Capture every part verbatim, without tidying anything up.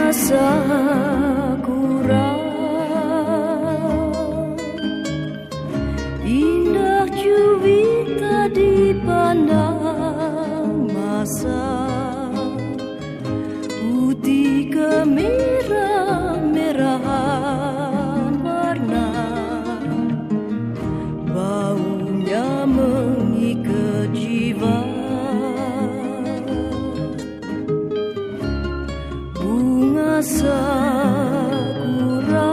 sakura, indah juwita dipandang masa, putih kemerah-merahan warna, baunya mengikat jiwa. Bunga sakura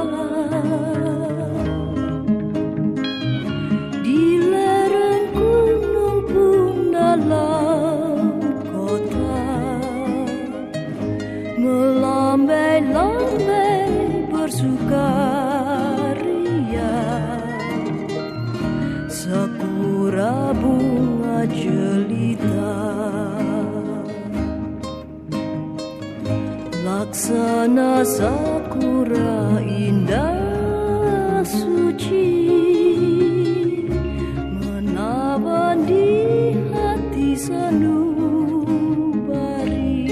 di lereng gunung pun dalam kota, melambai-lambai bersukaria. Sakura bunga jelita, laksana sakura indah suci, menawan di hati sanubari.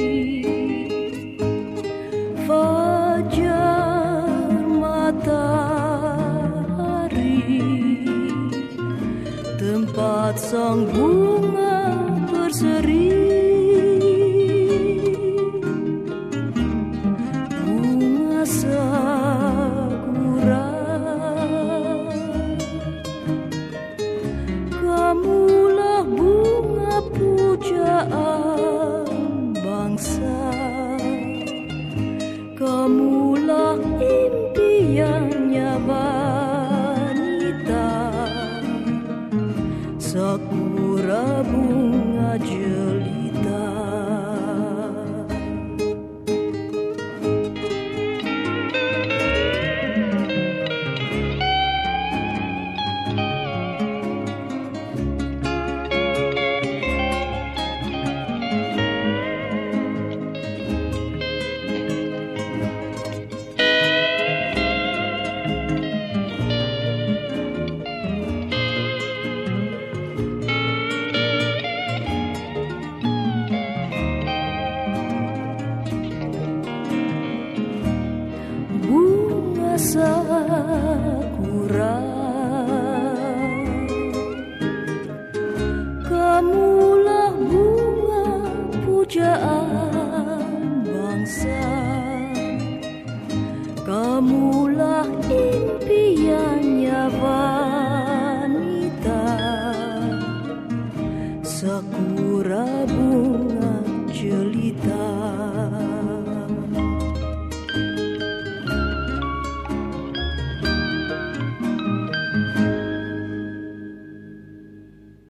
Fajar matahari, tempat sang bunga berseri. Sakura, kamulah bunga pujaan bangsa, kamulah impiannya wanita. Sakura bunga jelita, bunga sakura, kamulah bunga pujaan bangsa, kamulah impiannya wanita. Sakura bunga jelita.